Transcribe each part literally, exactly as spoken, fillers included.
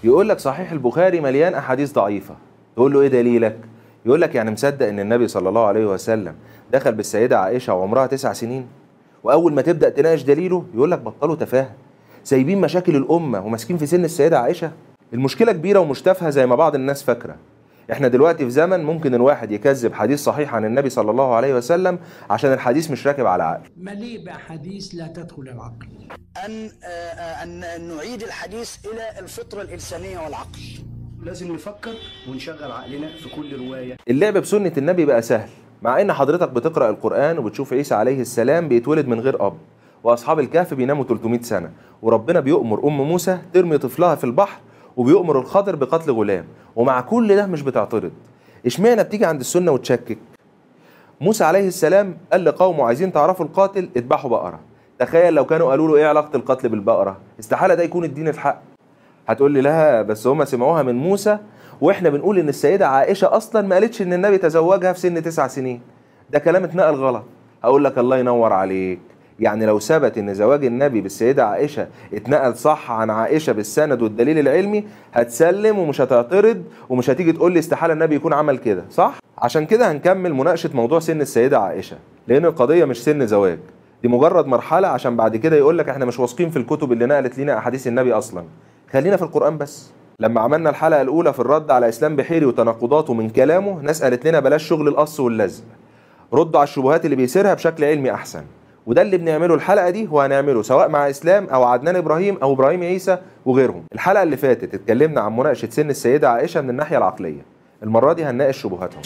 يقول لك صحيح البخاري مليان احاديث ضعيفه، تقول له ايه دليلك؟ يقول لك يعني مصدق ان النبي صلى الله عليه وسلم دخل بالسيده عائشه وعمرها تسع سنين؟ واول ما تبدا تناقش دليله يقول لك بطلوا تفاهه، سايبين مشاكل الامه وماسكين في سن السيده عائشه. المشكله كبيره ومش تافهه زي ما بعض الناس فاكره. احنا دلوقتي في زمن ممكن الواحد يكذب حديث صحيح عن النبي صلى الله عليه وسلم عشان الحديث مش راكب على عقل. مليء باحاديث لا تدخل العقل. ان ان نعيد الحديث الى الفطره الانسانيه والعقل. لازم نفكر ونشغل عقلنا في كل روايه. اللعب بسنه النبي بقى سهل، مع ان حضرتك بتقرا القران وبتشوف عيسى عليه السلام بيتولد من غير اب، واصحاب الكهف بيناموا ثلاثمائة سنه، وربنا بيؤمر ام موسى ترمي طفلها في البحر، وبيؤمر الخضر بقتل غلام، ومع كل ده مش بتعترض. اشمعنى بتيجي عند السنه وتشكك؟ موسى عليه السلام قال لقومه عايزين تعرفوا القاتل اذبحوا بقره. تخيل لو كانوا قالوا له ايه علاقه القتل بالبقره؟ استحاله ده يكون الدين الحق. هتقول لي لا بس هم سمعوها من موسى، واحنا بنقول ان السيده عائشه اصلا ما قالتش ان النبي تزوجها في سن تسع سنين، ده كلام اتنقل غلط. هقول لك الله ينور عليك، يعني لو ثبت ان زواج النبي بالسيده عائشه اتنقل صح عن عائشه بالسند والدليل العلمي، هتسلم ومش هتعترض ومش هتيجي تقول لي استحاله النبي يكون عمل كده، صح؟ عشان كده هنكمل مناقشه موضوع سن السيده عائشه، لان القضيه مش سن زواج، دي مجرد مرحله عشان بعد كده يقول لك احنا مش واثقين في الكتب اللي نقلت لنا احاديث النبي اصلا. خلينا في القران بس. لما عملنا الحلقه الاولى في الرد على اسلام بحيري وتناقضاته من كلامه، ناس قالت لنا بلاش شغل القص واللزق، ردوا على الشبهات اللي بيثيرها بشكل علمي احسن. وده اللي بنعمله الحلقه دي، وهنعمله سواء مع اسلام او عدنان ابراهيم او ابراهيم عيسى وغيرهم. الحلقه اللي فاتت اتكلمنا عن مناقشه سن السيده عائشه من الناحيه العقليه، المره دي هنناقش شبهاتهم.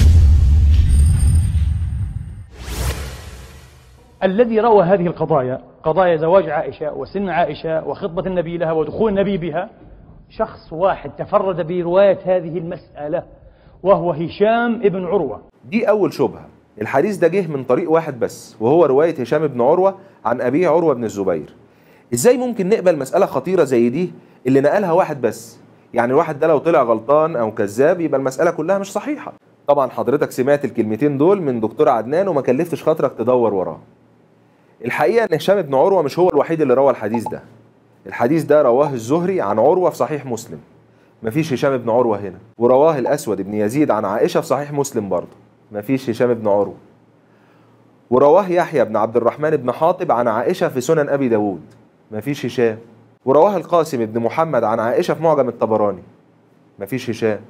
الذي روى هذه القضايا، قضايا زواج عائشه وسن عائشه وخطبه النبي لها ودخول النبي بها، شخص واحد تفرد بروايه هذه المساله، وهو هشام ابن عروه. دي اول شبهه. الحديث ده جه من طريق واحد بس، وهو رواية هشام بن عروة عن أبيه عروة بن الزبير. إزاي ممكن نقبل مسألة خطيرة زي دي اللي نقلها واحد بس؟ يعني الواحد ده لو طلع غلطان أو كذاب يبقى المسألة كلها مش صحيحة. طبعا حضرتك سمعت الكلمتين دول من دكتور عدنان وما كلفتش خاطرك تدور وراه. الحقيقة إن هشام بن عروة مش هو الوحيد اللي روى الحديث ده. الحديث ده رواه الزهري عن عروة في صحيح مسلم، مفيش هشام بن عروة هنا. ورواه الأسود بن يزيد عن عائشة في صحيح مسلم برضه، مفيش هشام بن عروة. ورواه يحيى بن عبد الرحمن بن حاطب عن عائشة في سنن أبي داود، مفيش هشام. ورواه القاسم بن محمد عن عائشة في معجم الطبراني، مفيش هشام.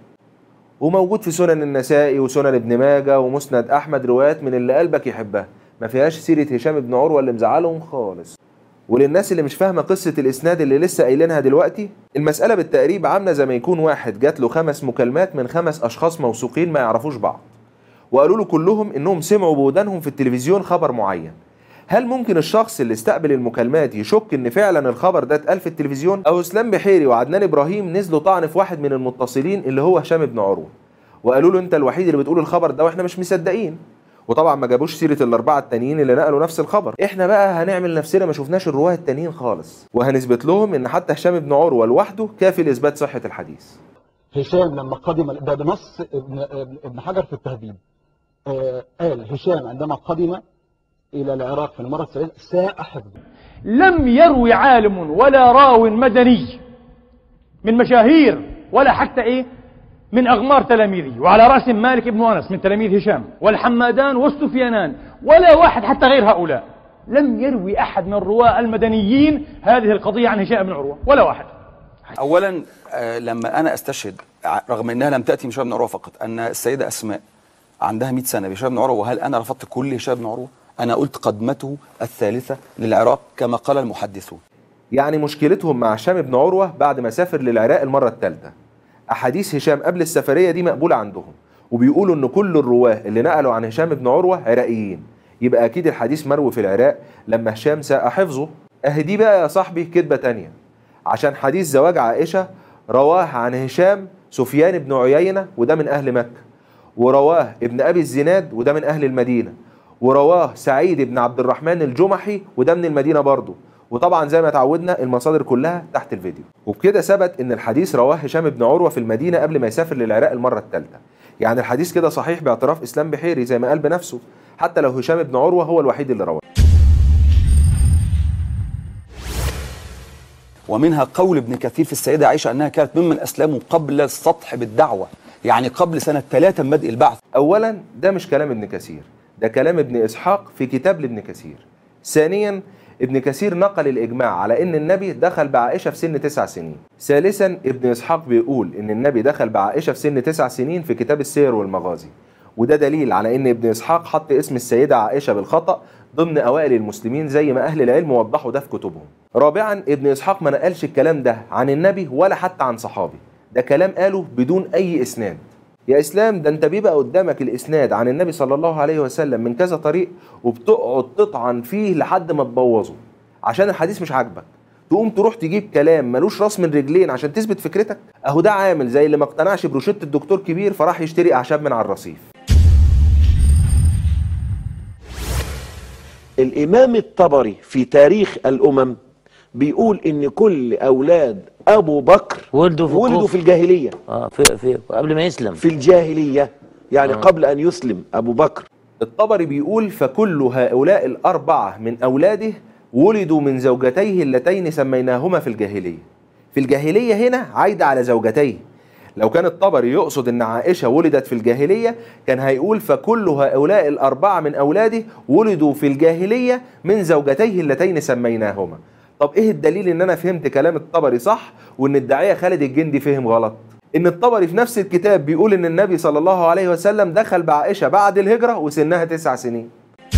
وموجود في سنن النسائي وسنن ابن ماجه ومسند أحمد روايات من اللي قلبك يحبها، ما فيهاش سيرة هشام بن عروة اللي مزعلهم خالص. وللناس اللي مش فاهمة قصة الإسناد اللي لسه قايلينها دلوقتي، المسألة بالتقريب عاملة زي ما يكون واحد جات له خمس مكالمات من خمس أشخاص موثوقين ما يعرفوش بعض، وقالوا له كلهم انهم سمعوا بودانهم في التلفزيون خبر معين. هل ممكن الشخص اللي استقبل المكالمات يشك ان فعلا الخبر ده اتقال في التلفزيون؟ او اسلام بحيري وعدنان ابراهيم نزلوا طعن في واحد من المتصلين اللي هو هشام بن عروه، وقالوا له انت الوحيد اللي بتقول الخبر ده واحنا مش مصدقين. وطبعا ما جابوش سيره الاربعه التانيين اللي نقلوا نفس الخبر. احنا بقى هنعمل نفسنا ما شفناش الرواه التانيين خالص، وهنثبت لهم ان حتى هشام بن عروه لوحده كافي لاثبات صحه الحديث. هشام لما قدم، ده بنص ابن ابن حجر في التهذيب، آه قال هشام عندما قدم إلى العراق في المرة الثالثة ساء حفظه. لم يروي عالم ولا راو مدني من مشاهير ولا حتى إيه من أغمار تلاميذه، وعلى رأس مالك بن أنس من تلاميذ هشام والحمادان والسفيانان، ولا واحد حتى غير هؤلاء، لم يروي أحد من الرواة المدنيين هذه القضية عن هشام بن عروة، ولا واحد. أولا لما أنا أستشهد رغم أنها لم تأتي من هشام بن عروة فقط، أن السيدة أسماء عندها مئة سنة بهشام بن عروة، وهل أنا رفضت كل هشام بن عروة؟ أنا قلت قدمته الثالثة للعراق كما قال المحدثون. يعني مشكلتهم مع هشام بن عروة بعد ما سافر للعراق المرة الثالثة. أحاديث هشام قبل السفرية دي مقبولة عندهم، وبيقولوا إن كل الرواه اللي نقلوا عن هشام بن عروة عراقيين، يبقى أكيد الحديث مروي في العراق لما هشام ساء حفظه. أهي دي بقى يا صاحبي كذبة تانية، عشان حديث زواج عائشة رواه عن هشام سفيان بن عيينة وده من أهل مكة، ورواه ابن أبي الزناد وده من أهل المدينة، ورواه سعيد بن عبد الرحمن الجمحي وده من المدينة برضه. وطبعا زي ما تعودنا المصادر كلها تحت الفيديو. وبكده ثبت ان الحديث رواه هشام بن عروة في المدينة قبل ما يسافر للعراق المرة الثالثة. يعني الحديث كده صحيح باعتراف اسلام بحيري زي ما قال بنفسه، حتى لو هشام بن عروة هو الوحيد اللي رواه. ومنها قول ابن كثير في السيدة عائشة أنها كانت ممن أسلموا قبل السطح بالدعوة، يعني قبل سنة ثلاثة من بدء البعث. أولا ده مش كلام ابن كثير، ده كلام ابن إسحاق في كتاب لابن كثير. ثانيا ابن كثير نقل الإجماع على إن النبي دخل بعائشة في سن تسع سنين. ثالثا ابن إسحاق بيقول إن النبي دخل بعائشة في سن تسع سنين في كتاب السير والمغازي، وده دليل على إن ابن إسحاق حط اسم السيدة عائشة بالخطأ ضمن أوائل المسلمين زي ما أهل العلم وضحوا ده في كتبهم. رابعا ابن إسحاق ما نقلش الكلام ده عن النبي ولا حتى عن صحابي، ده كلام قاله بدون أي إسناد. يا إسلام ده أنت بيبقى قدامك الإسناد عن النبي صلى الله عليه وسلم من كذا طريق وبتقعد تطعن فيه لحد ما تبوظه عشان الحديث مش عاجبك، تقوم تروح تجيب كلام ملوش راس من رجلين عشان تثبت فكرتك. أهو ده عامل زي اللي ما اقتنعش بروشته الدكتور كبير فراح يشتري أعشاب من على الرصيف. الإمام الطبري في تاريخ الأمم بيقول إن كل أولاد أبو بكر ولدوا في, ولدوا في الجاهلية. اه في, في قبل ما يسلم، في الجاهلية يعني آه. قبل أن يسلم أبو بكر. الطبري بيقول فكل هؤلاء الأربعة من أولاده ولدوا من زوجتيه اللتين سميناهما في الجاهلية. في الجاهلية هنا عايدة على زوجتيه. لو كان الطبري يقصد ان عائشة ولدت في الجاهلية كان هيقول فكل هؤلاء الأربعة من أولاده ولدوا في الجاهلية من زوجتيه اللتين سميناهما. طب ايه الدليل ان انا فهمت كلام الطبري صح وان الداعية خالد الجندي فهم غلط؟ ان الطبري في نفس الكتاب بيقول ان النبي صلى الله عليه وسلم دخل بعائشة بعد الهجرة وسنها تسع سنين.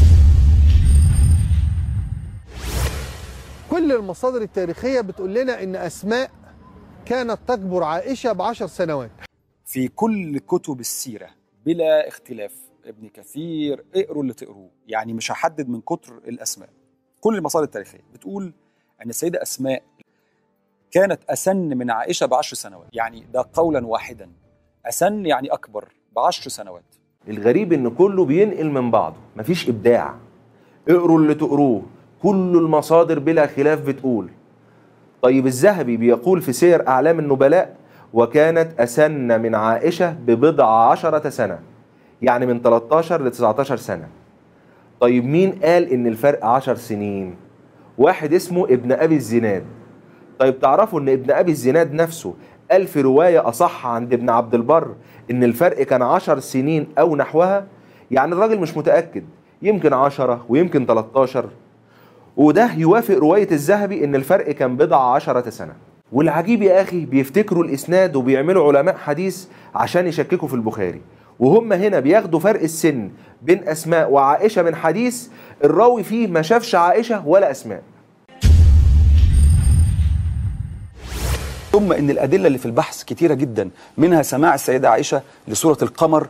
كل المصادر التاريخية بتقول لنا ان أسماء كانت تكبر عائشة بعشر سنوات. في كل كتب السيرة بلا اختلاف، ابن كثير اقروا اللي تقروه، يعني مش هحدد من كتر الأسماء، كل المصادر التاريخية بتقول أن السيدة أسماء كانت أسن من عائشة بعشر سنوات، يعني ده قولا واحدا، أسن يعني أكبر بعشر سنوات. الغريب ان كله بينقل من بعضه، مفيش إبداع. اقروا اللي تقروه، كل المصادر بلا خلاف بتقول. طيب الذهبي بيقول في سير أعلام النبلاء وكانت أسن من عائشة ببضع عشرة سنة، يعني من ثلاثة عشر ل تسعة عشر سنة. طيب مين قال إن الفرق عشر سنين؟ واحد اسمه ابن أبي الزناد. طيب تعرفوا إن ابن أبي الزناد نفسه قال في رواية أصح عند ابن عبد البر إن الفرق كان عشر سنين أو نحوها؟ يعني الراجل مش متأكد، يمكن عشرة ويمكن ثلاثة عشر، وده يوافق رواية الذهبي إن الفرق كان بضع عشرة سنة. والعجيب يا أخي بيفتكروا الإسناد وبيعملوا علماء حديث عشان يشككوا في البخاري، وهم هنا بياخدوا فرق السن بين أسماء وعائشة من حديث الراوي فيه ما شافش عائشة ولا أسماء. ثم إن الأدلة اللي في البحث كتيرة جدا، منها سماع السيدة عائشة لسورة القمر،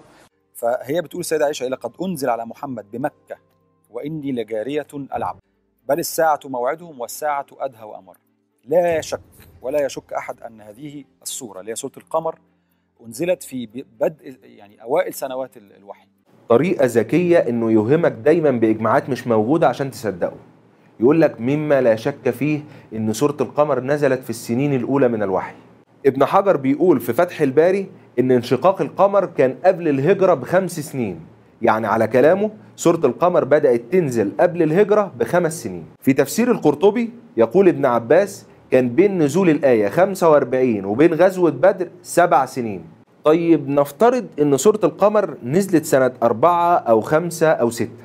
فهي بتقول السيدة عائشة لقد أنزل على محمد بمكة وإني لجارية ألعب بل الساعة موعدهم والساعة أدهى وأمر. لا شك ولا يشك أحد أن هذه السورة اللي هي سورة القمر أنزلت في بدء يعني أوائل سنوات الوحي. طريقة ذكية إنه يوهمك دايما بإجماعات مش موجودة عشان تصدقه. يقول لك مما لا شك فيه إن سورة القمر نزلت في السنين الأولى من الوحي. ابن حجر بيقول في فتح الباري إن انشقاق القمر كان قبل الهجرة بخمس سنين، يعني على كلامه سورة القمر بدأت تنزل قبل الهجرة بخمس سنين. في تفسير القرطبي يقول ابن عباس كان بين نزول الآية خمسة وأربعين وبين غزوة بدر سبع سنين. طيب نفترض إن سورة القمر نزلت سنة أربعة أو خمسة أو ستة،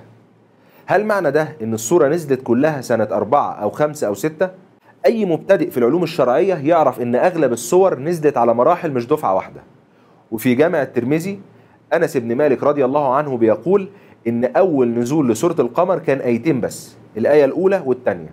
هل معنى ده إن السورة نزلت كلها سنة أربعة أو خمسة أو ستة؟ أي مبتدئ في العلوم الشرعية يعرف إن أغلب السور نزلت على مراحل مش دفعة واحدة. وفي جامع الترمذي أنس بن مالك رضي الله عنه بيقول إن أول نزول لسورة القمر كان آيتين بس، الآية الأولى والثانية،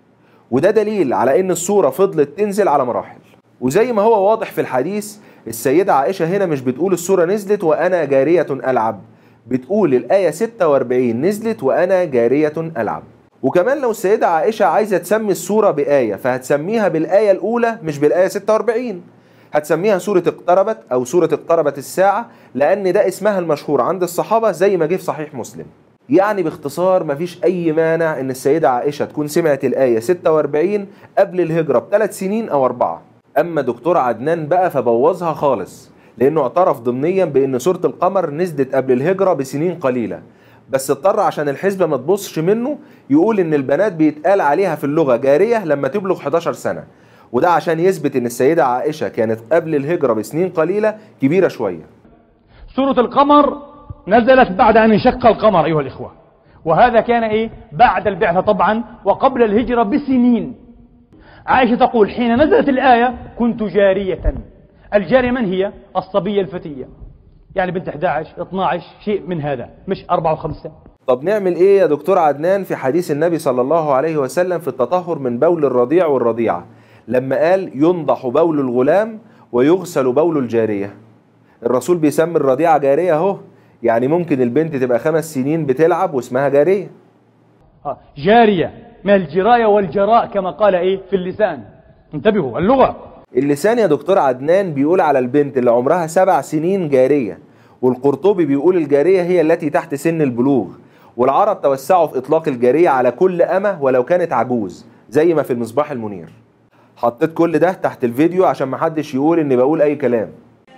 وده دليل على إن السورة فضلت تنزل على مراحل. وزي ما هو واضح في الحديث السيدة عائشة هنا مش بتقول السورة نزلت وأنا جارية ألعب، بتقول الآية ستة وأربعين نزلت وأنا جارية ألعب. وكمان لو السيدة عائشة عايزة تسمي السورة بآية فهتسميها بالآية الأولى مش بالآية ستة وأربعين، هتسميها سورة اقتربت أو سورة اقتربت الساعة، لأن ده اسمها المشهور عند الصحابة زي ما جه في صحيح مسلم. يعني باختصار مفيش أي مانع إن السيدة عائشة تكون سمعت الآية ستة وأربعين قبل الهجرة بثلاث سنين أو أربعة. أما دكتور عدنان بقى فبوظها خالص، لأنه اعترف ضمنيا بأن سورة القمر نزلت قبل الهجرة بسنين قليلة، بس اضطر عشان الحسبة ما تبصش منه يقول إن البنات بيتقال عليها في اللغة جارية لما تبلغ حداشر سنة، وده عشان يثبت ان السيدة عائشة كانت قبل الهجرة بسنين قليلة كبيرة شوية. سورة القمر نزلت بعد أن انشق القمر أيها الإخوة، وهذا كان إيه؟ بعد البعثة طبعا وقبل الهجرة بسنين. عائشة تقول حين نزلت الآية كنت جارية. الجارية من هي؟ الصبية الفتية، يعني بنت أحد عشر اثني عشر شيء من هذا، مش أربعة وخمسة. طب نعمل ايه يا دكتور عدنان في حديث النبي صلى الله عليه وسلم في التطهر من بول الرضيع والرضيعة لما قال ينضح بول الغلام ويغسل بول الجارية؟ الرسول بيسمي الرضيعة جارية اهو، يعني ممكن البنت تبقى خمس سنين بتلعب واسمها جارية. آه جارية من الجراية والجراء كما قال ايه في اللسان. انتبهوا اللغة. اللسان يا دكتور عدنان بيقول على البنت اللي عمرها سبع سنين جارية، والقرطبي بيقول الجارية هي التي تحت سن البلوغ، والعرب توسعوا في إطلاق الجارية على كل أمة ولو كانت عجوز زي ما في المصباح المنير. حطيت كل ده تحت الفيديو عشان محدش يقول إني بقول أي كلام.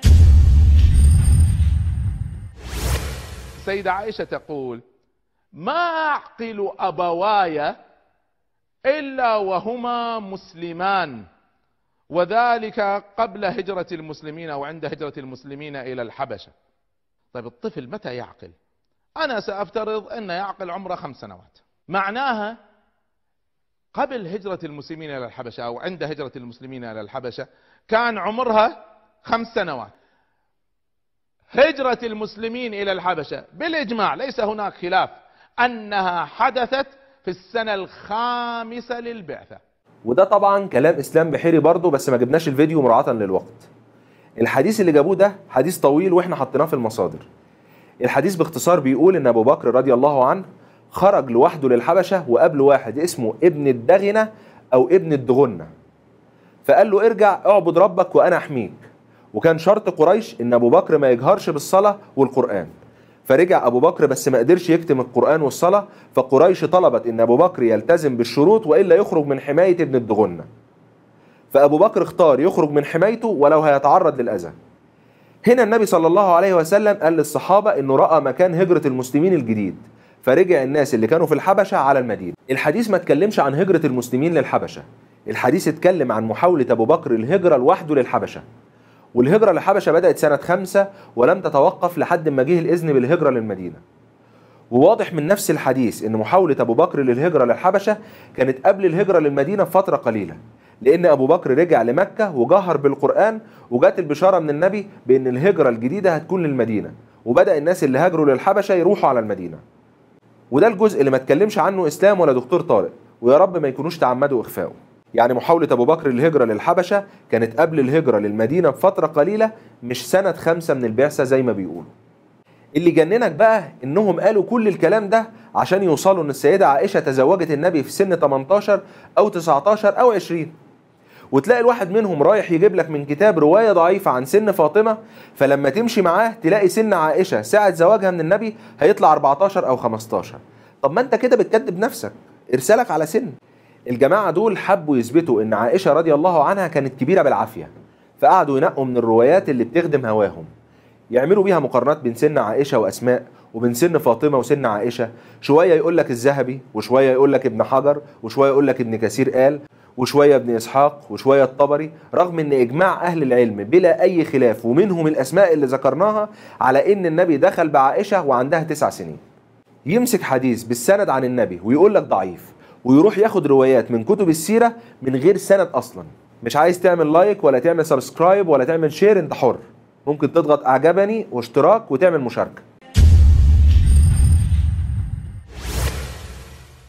السيدة عائشة تقول ما أعقل أبواي إلا وهما مسلمان، وذلك قبل هجرة المسلمين أو عند هجرة المسلمين إلى الحبشة. طيب الطفل متى يعقل؟ أنا سأفترض أن يعقل عمره خمس سنوات، معناها قبل هجرة المسلمين إلى الحبشة أو عند هجرة المسلمين إلى الحبشة كان عمرها خمس سنوات. هجرة المسلمين إلى الحبشة بالإجماع ليس هناك خلاف أنها حدثت في السنة الخامسة للبعثة. وده طبعا كلام إسلام بحيري برضه، بس ما جبناش الفيديو مراعاة للوقت. الحديث اللي جابوه ده حديث طويل واحنا حطيناه في المصادر. الحديث باختصار بيقول ان ابو بكر رضي الله عنه خرج لوحده للحبشة وقابله واحد اسمه ابن الدغنة او ابن الدغنة، فقال له ارجع اعبد ربك وانا احميك. وكان شرط قريش ان ابو بكر ما يجهرش بالصلاة والقرآن، فرجع ابو بكر بس ما قدرش يكتم القرآن والصلاة، فقريش طلبت ان ابو بكر يلتزم بالشروط والا يخرج من حماية ابن الدغنة. فابو بكر اختار يخرج من حمايته ولو هيتعرض للأذى. هنا النبي صلى الله عليه وسلم قال للصحابة انه رأى مكان هجرة المسلمين الجديد، فرجع الناس اللي كانوا في الحبشة على المدينة. الحديث ما اتكلمش عن هجرة المسلمين للحبشة، الحديث اتكلم عن محاولة ابو بكر الهجرة لوحده للحبشة. والهجرة للحبشة بدأت سنة خمسة ولم تتوقف لحد ما جه الإذن بالهجرة للمدينة. وواضح من نفس الحديث ان محاولة ابو بكر للهجرة للحبشة كانت قبل الهجرة للمدينة بفترة قليلة، لأن أبو بكر رجع لمكة وجهر بالقرآن، وجات البشارة من النبي بأن الهجرة الجديدة هتكون للمدينة، وبدأ الناس اللي هاجروا للحبشة يروحوا على المدينة. وده الجزء اللي ما اتكلمش عنه إسلام ولا دكتور طارق، ويا رب ما يكونوش تعمدوا إخفاؤه. يعني محاولة أبو بكر للهجرة للحبشة كانت قبل الهجرة للمدينة بفترة قليلة، مش سنة خمسة من البعثة زي ما بيقولوا. اللي جننك بقى إنهم قالوا كل الكلام ده عشان يوصلوا إن السيدة عائشة تزوجت النبي في سن تمنتاشر أو تسعتاشر أو عشرين، وتلاقي الواحد منهم رايح يجيب لك من كتاب رواية ضعيفة عن سن فاطمة، فلما تمشي معاه تلاقي سن عائشة ساعة زواجها من النبي هيطلع أربعتاشر أو خمستاشر. طب ما انت كده بتكذب نفسك، ارسالك على سن. الجماعة دول حبوا يثبتوا ان عائشة رضي الله عنها كانت كبيرة بالعافية، فقعدوا ينقوا من الروايات اللي بتخدم هواهم، يعملوا بيها مقارنات بين سن عائشة وأسماء وبين سن فاطمة وسن عائشة. شوية يقول لك الذهبي، وشوية يقول لك ابن حجر، وشوية يقول لك ابن كثير قال، وشوية ابن إسحاق، وشوية الطبري، رغم ان إجماع أهل العلم بلا أي خلاف ومنهم الأسماء اللي ذكرناها على ان النبي دخل بعائشة وعندها تسع سنين. يمسك حديث بالسند عن النبي ويقول لك ضعيف، ويروح ياخد روايات من كتب السيرة من غير سند أصلا. مش عايز تعمل لايك ولا تعمل سبسكرايب ولا تعمل شير، انت حر، ممكن تضغط أعجبني واشتراك وتعمل مشاركة.